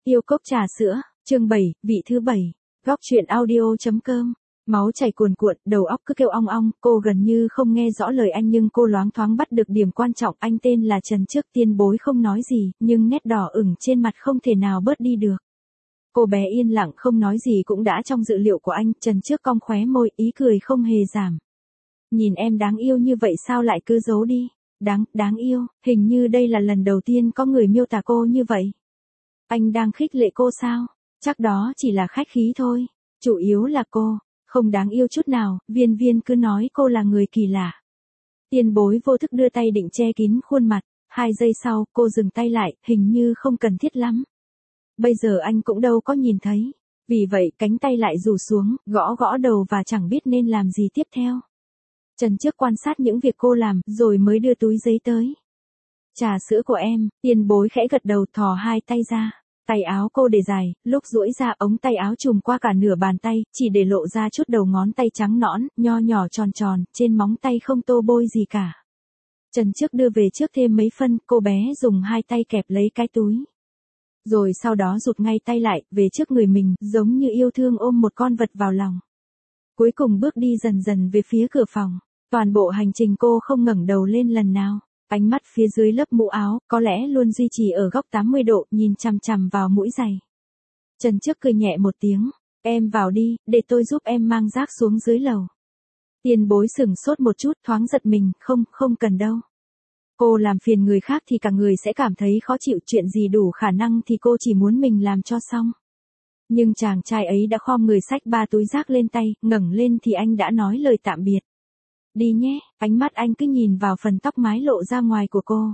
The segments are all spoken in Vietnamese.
Tiêu cốc trà sữa, chương 7, vị thứ 7. Góc truyện audio.com. Máu chảy cuồn cuộn, đầu óc cứ kêu ong ong, cô gần như không nghe rõ lời anh nhưng cô loáng thoáng bắt được điểm quan trọng. Anh tên là Trần Trước. Tiên bối không nói gì, nhưng nét đỏ ửng trên mặt không thể nào bớt đi được. Cô bé yên lặng không nói gì cũng đã trong dự liệu của anh. Trần Trước cong khóe môi, ý cười không hề giảm. Nhìn em đáng yêu như vậy sao lại cứ giấu đi? Đáng yêu, hình như đây là lần đầu tiên có người miêu tả cô như vậy. Anh đang khích lệ cô sao? Chắc đó chỉ là khách khí thôi. Chủ yếu là cô không đáng yêu chút nào. Viên cứ nói cô là người kỳ lạ. Tiền bối vô thức đưa tay định che kín khuôn mặt. 2 giây sau, cô dừng tay lại, hình như không cần thiết lắm. Bây giờ anh cũng đâu có nhìn thấy. Vì vậy cánh tay lại rủ xuống, gõ đầu và chẳng biết nên làm gì tiếp theo. Trần Trước quan sát những việc cô làm, rồi mới đưa túi giấy tới. Trà sữa của em. Tiền bối khẽ gật đầu, thò 2 tay ra. Tay áo cô để dài, lúc duỗi ra ống tay áo trùm qua cả nửa bàn tay, chỉ để lộ ra chút đầu ngón tay trắng nõn, nho nhỏ tròn, trên móng tay không tô bôi gì cả. Trần Trước đưa về trước thêm mấy phân, cô bé dùng 2 tay kẹp lấy cái túi. Rồi sau đó rụt ngay tay lại, về trước người mình, giống như yêu thương ôm một con vật vào lòng. Cuối cùng bước đi dần về phía cửa phòng. Toàn bộ hành trình cô không ngẩng đầu lên lần nào. Ánh mắt phía dưới lớp mũ áo, có lẽ luôn duy trì ở góc 80 độ, nhìn chằm chằm vào mũi giày. Trần Trước cười nhẹ một tiếng. Em vào đi, để tôi giúp em mang rác xuống dưới lầu. Tiền bối sửng sốt một chút, thoáng giật mình, không cần đâu. Cô làm phiền người khác thì cả người sẽ cảm thấy khó chịu, chuyện gì đủ khả năng thì cô chỉ muốn mình làm cho xong. Nhưng chàng trai ấy đã khom người xách 3 túi rác lên tay, ngẩng lên thì anh đã nói lời tạm biệt. Đi nhé, ánh mắt anh cứ nhìn vào phần tóc mái lộ ra ngoài của cô.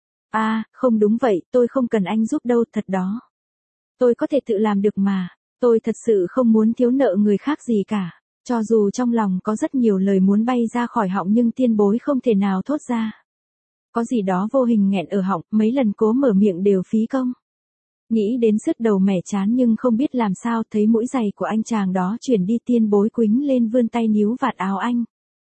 Không đúng vậy, tôi không cần anh giúp đâu, thật đó. Tôi có thể tự làm được mà, tôi thật sự không muốn thiếu nợ người khác gì cả. Cho dù trong lòng có rất nhiều lời muốn bay ra khỏi họng nhưng tiên bối không thể nào thốt ra. Có gì đó vô hình nghẹn ở họng, mấy lần cố mở miệng đều phí công. Nghĩ đến sứt đầu mẻ chán nhưng không biết làm sao, thấy mũi giày của anh chàng đó chuyển đi, tiên bối quĩnh lên vươn tay níu vạt áo anh.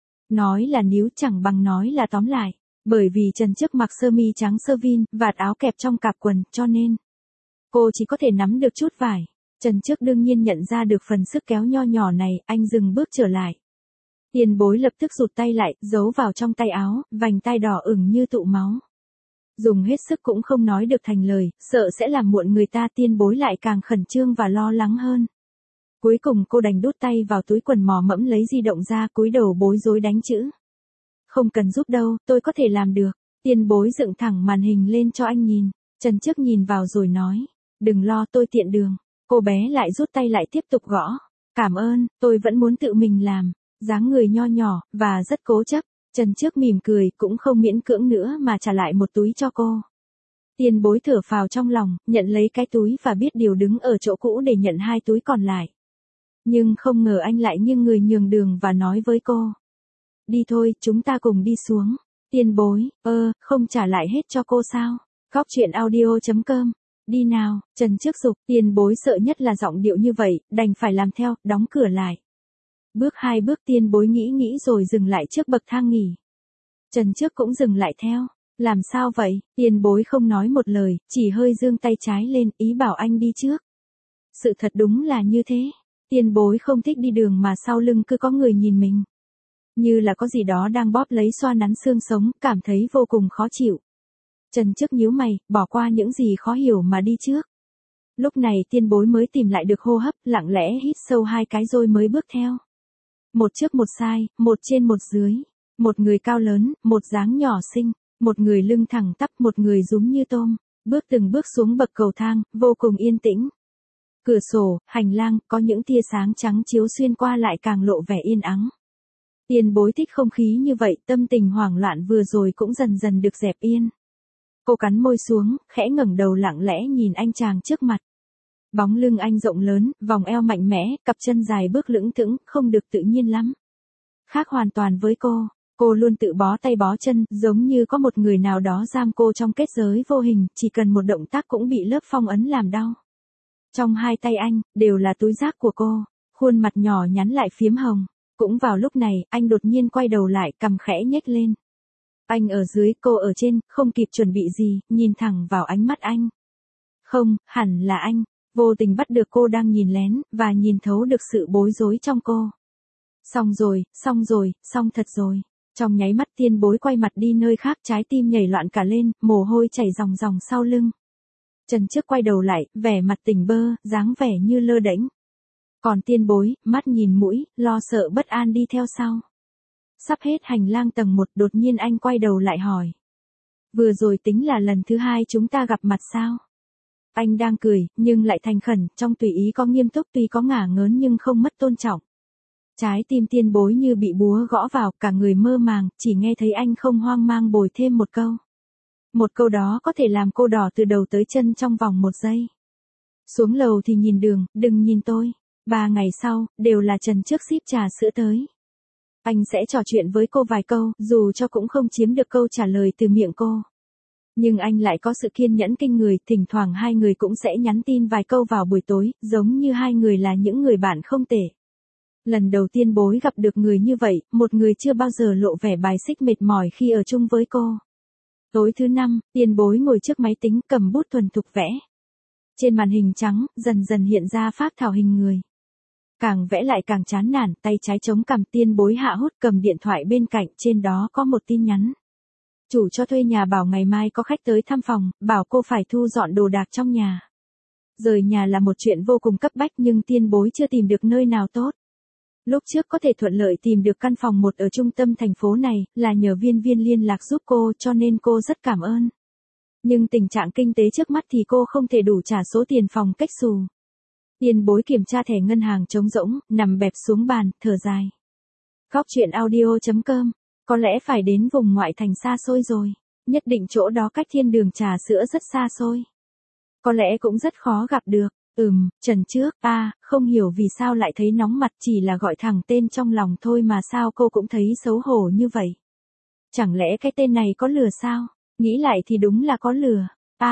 Nói là níu chẳng bằng nói là tóm lại. Bởi vì Trần Trước mặc sơ mi trắng sơ vin, vạt áo kẹp trong cạp quần, cho nên cô chỉ có thể nắm được chút vải. Trần Trước đương nhiên nhận ra được phần sức kéo nho nhỏ này, anh dừng bước trở lại. Tiền bối lập tức rụt tay lại, giấu vào trong tay áo, vành tai đỏ ửng như tụ máu. Dùng hết sức cũng không nói được thành lời, sợ sẽ làm muộn người ta, tiên bối lại càng khẩn trương và lo lắng hơn. Cuối cùng cô đành đút tay vào túi quần mò mẫm lấy di động ra, cúi đầu bối rối đánh chữ. Không cần giúp đâu, tôi có thể làm được. Tiền bối dựng thẳng màn hình lên cho anh nhìn. Trần Trước nhìn vào rồi nói. Đừng lo, tôi tiện đường. Cô bé lại rút tay lại tiếp tục gõ. Cảm ơn, tôi vẫn muốn tự mình làm. Dáng người nho nhỏ, và rất cố chấp. Trần Trước mỉm cười, cũng không miễn cưỡng nữa mà trả lại một túi cho cô. Tiền bối thở phào trong lòng, nhận lấy cái túi và biết điều đứng ở chỗ cũ để nhận 2 túi còn lại. Nhưng không ngờ anh lại nghiêng người nhường đường và nói với cô. Đi thôi, chúng ta cùng đi xuống. Tiền bối, không trả lại hết cho cô sao? Góc truyện audio.com. Đi nào, Trần Trước giục, tiền bối sợ nhất là giọng điệu như vậy, đành phải làm theo, đóng cửa lại. Bước 2 bước, tiền bối nghĩ rồi dừng lại trước bậc thang nghỉ. Trần Trước cũng dừng lại theo. Làm sao vậy? Tiền bối không nói một lời, chỉ hơi giương tay trái lên, ý bảo anh đi trước. Sự thật đúng là như thế. Tiền bối không thích đi đường mà sau lưng cứ có người nhìn mình. Như là có gì đó đang bóp lấy xoa nắn xương sống, cảm thấy vô cùng khó chịu. Trần Trước nhíu mày, bỏ qua những gì khó hiểu mà đi trước. Lúc này tiên bối mới tìm lại được hô hấp, lặng lẽ hít sâu 2 cái rồi mới bước theo. Một trước một sai, một trên một dưới. Một người cao lớn, một dáng nhỏ xinh. Một người lưng thẳng tắp, một người rúm như tôm. Bước từng bước xuống bậc cầu thang, vô cùng yên tĩnh. Cửa sổ, hành lang, có những tia sáng trắng chiếu xuyên qua lại càng lộ vẻ yên ắng. Tiền bối thích không khí như vậy, tâm tình hoảng loạn vừa rồi cũng dần được dẹp yên. Cô cắn môi xuống, khẽ ngẩng đầu lặng lẽ nhìn anh chàng trước mặt. Bóng lưng anh rộng lớn, vòng eo mạnh mẽ, cặp chân dài bước lững thững, không được tự nhiên lắm. Khác hoàn toàn với cô luôn tự bó tay bó chân, giống như có một người nào đó giam cô trong kết giới vô hình, chỉ cần một động tác cũng bị lớp phong ấn làm đau. Trong 2 tay anh, đều là túi rác của cô, khuôn mặt nhỏ nhắn lại phiếm hồng. Cũng vào lúc này, anh đột nhiên quay đầu lại, cằm khẽ nhếch lên. Anh ở dưới, cô ở trên, không kịp chuẩn bị gì, nhìn thẳng vào ánh mắt anh. Không, hẳn là anh. vô tình bắt được cô đang nhìn lén, và nhìn thấu được sự bối rối trong cô. Xong thật rồi. Trong nháy mắt Tiên Bối quay mặt đi nơi khác, trái tim nhảy loạn cả lên, mồ hôi chảy ròng ròng sau lưng. Trần Trước quay đầu lại, vẻ mặt tỉnh bơ, dáng vẻ như lơ đễnh. Còn Tiên Bối, mắt nhìn mũi, lo sợ bất an đi theo sau. Sắp hết hành lang tầng 1, đột nhiên anh quay đầu lại hỏi. Vừa rồi tính là lần thứ 2 chúng ta gặp mặt sao? Anh đang cười, nhưng lại thành khẩn, trong tùy ý có nghiêm túc, tuy có ngả ngớn nhưng không mất tôn trọng. Trái tim Tiên Bối như bị búa gõ vào, cả người mơ màng, chỉ nghe thấy anh không hoang mang bồi thêm một câu. Một câu đó có thể làm cô đỏ từ đầu tới chân trong vòng 1 giây. Xuống lầu thì nhìn đường, đừng nhìn tôi. 3 ngày sau, đều là Trần Trước ship trà sữa tới. Anh sẽ trò chuyện với cô vài câu, dù cho cũng không chiếm được câu trả lời từ miệng cô. Nhưng anh lại có sự kiên nhẫn kinh người, thỉnh thoảng hai người cũng sẽ nhắn tin vài câu vào buổi tối, giống như hai người là những người bạn không tệ. Lần đầu Tiên Bối gặp được người như vậy, một người chưa bao giờ lộ vẻ bài xích mệt mỏi khi ở chung với cô. Tối thứ 5, Tiên Bối ngồi trước máy tính, cầm bút thuần thục vẽ. Trên màn hình trắng, dần dần hiện ra phác thảo hình người. Càng vẽ lại càng chán nản, tay trái chống cằm. Tiên Bối hạ hút, cầm điện thoại bên cạnh, trên đó có một tin nhắn. Chủ cho thuê nhà bảo ngày mai có khách tới thăm phòng, bảo cô phải thu dọn đồ đạc trong nhà. Rời nhà là một chuyện vô cùng cấp bách nhưng Tiên Bối chưa tìm được nơi nào tốt. Lúc trước có thể thuận lợi tìm được căn phòng 1 ở trung tâm thành phố này, là nhờ viên liên lạc giúp cô, cho nên cô rất cảm ơn. Nhưng tình trạng kinh tế trước mắt thì cô không thể đủ trả số tiền phòng cách xù. Tiên Bối kiểm tra thẻ ngân hàng trống rỗng, nằm bẹp xuống bàn, thở dài. Góc chuyện audio.com, có lẽ phải đến vùng ngoại thành xa xôi rồi. Nhất định chỗ đó cách thiên đường trà sữa rất xa xôi. Có lẽ cũng rất khó gặp được. Trần Trước, không hiểu vì sao lại thấy nóng mặt, chỉ là gọi thẳng tên trong lòng thôi mà sao cô cũng thấy xấu hổ như vậy. Chẳng lẽ cái tên này có lừa sao? Nghĩ lại thì đúng là có lừa.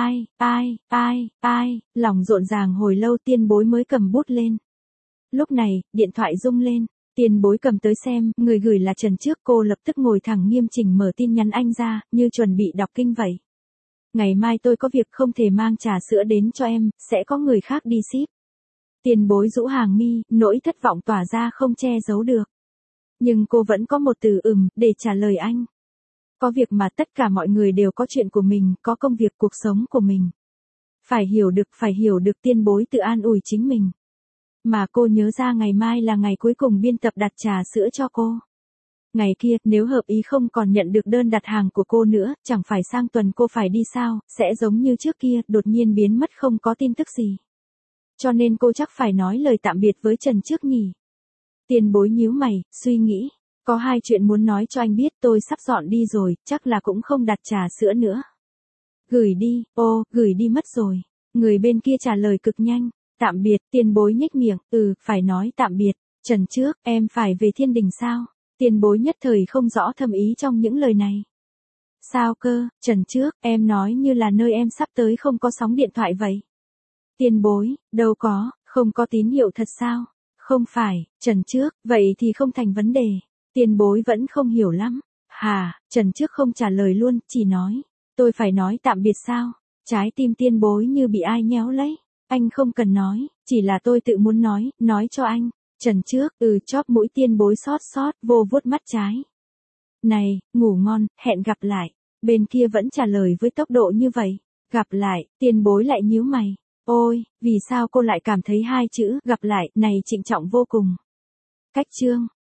Lòng rộn ràng hồi lâu Tiên Bối mới cầm bút lên. Lúc này, điện thoại rung lên. Tiên Bối cầm tới xem, người gửi là Trần Trước. Cô lập tức ngồi thẳng nghiêm chỉnh mở tin nhắn anh ra, như chuẩn bị đọc kinh vậy. Ngày mai tôi có việc không thể mang trà sữa đến cho em, sẽ có người khác đi ship. Tiên Bối rũ hàng mi, nỗi thất vọng tỏa ra không che giấu được. Nhưng cô vẫn có một từ để trả lời anh. Có việc mà tất cả mọi người đều có chuyện của mình, có công việc cuộc sống của mình. Phải hiểu được Tiên Bối tự an ủi chính mình. Mà cô nhớ ra ngày mai là ngày cuối cùng biên tập đặt trà sữa cho cô. Ngày kia, nếu hợp ý không còn nhận được đơn đặt hàng của cô nữa, chẳng phải sang tuần cô phải đi sao, sẽ giống như trước kia, đột nhiên biến mất không có tin tức gì. Cho nên cô chắc phải nói lời tạm biệt với Trần Trước nhỉ. Tiên Bối nhíu mày, suy nghĩ. Có 2 chuyện muốn nói cho anh biết, tôi sắp dọn đi rồi, chắc là cũng không đặt trà sữa nữa. Gửi đi, gửi đi mất rồi. Người bên kia trả lời cực nhanh. Tạm biệt. Tiên Bối nhếch miệng, phải nói tạm biệt. Trần Trước, em phải về thiên đình sao? Tiên Bối nhất thời không rõ thâm ý trong những lời này. Sao cơ, Trần Trước, em nói như là nơi em sắp tới không có sóng điện thoại vậy. Tiên Bối, đâu có, không có tín hiệu thật sao? Không phải, Trần Trước, vậy thì không thành vấn đề. Tiên Bối vẫn không hiểu lắm. Trần Trước không trả lời luôn, chỉ nói. Tôi phải nói tạm biệt sao? Trái tim Tiên Bối như bị ai nhéo lấy. Anh không cần nói, chỉ là tôi tự muốn nói cho anh. Trần Trước, chóp mũi Tiên Bối xót, vô vuốt mắt trái. Này, ngủ ngon, hẹn gặp lại. Bên kia vẫn trả lời với tốc độ như vậy. Gặp lại, Tiên Bối lại nhíu mày. Ôi, vì sao cô lại cảm thấy 2 chữ gặp lại này trịnh trọng vô cùng. Cách chương.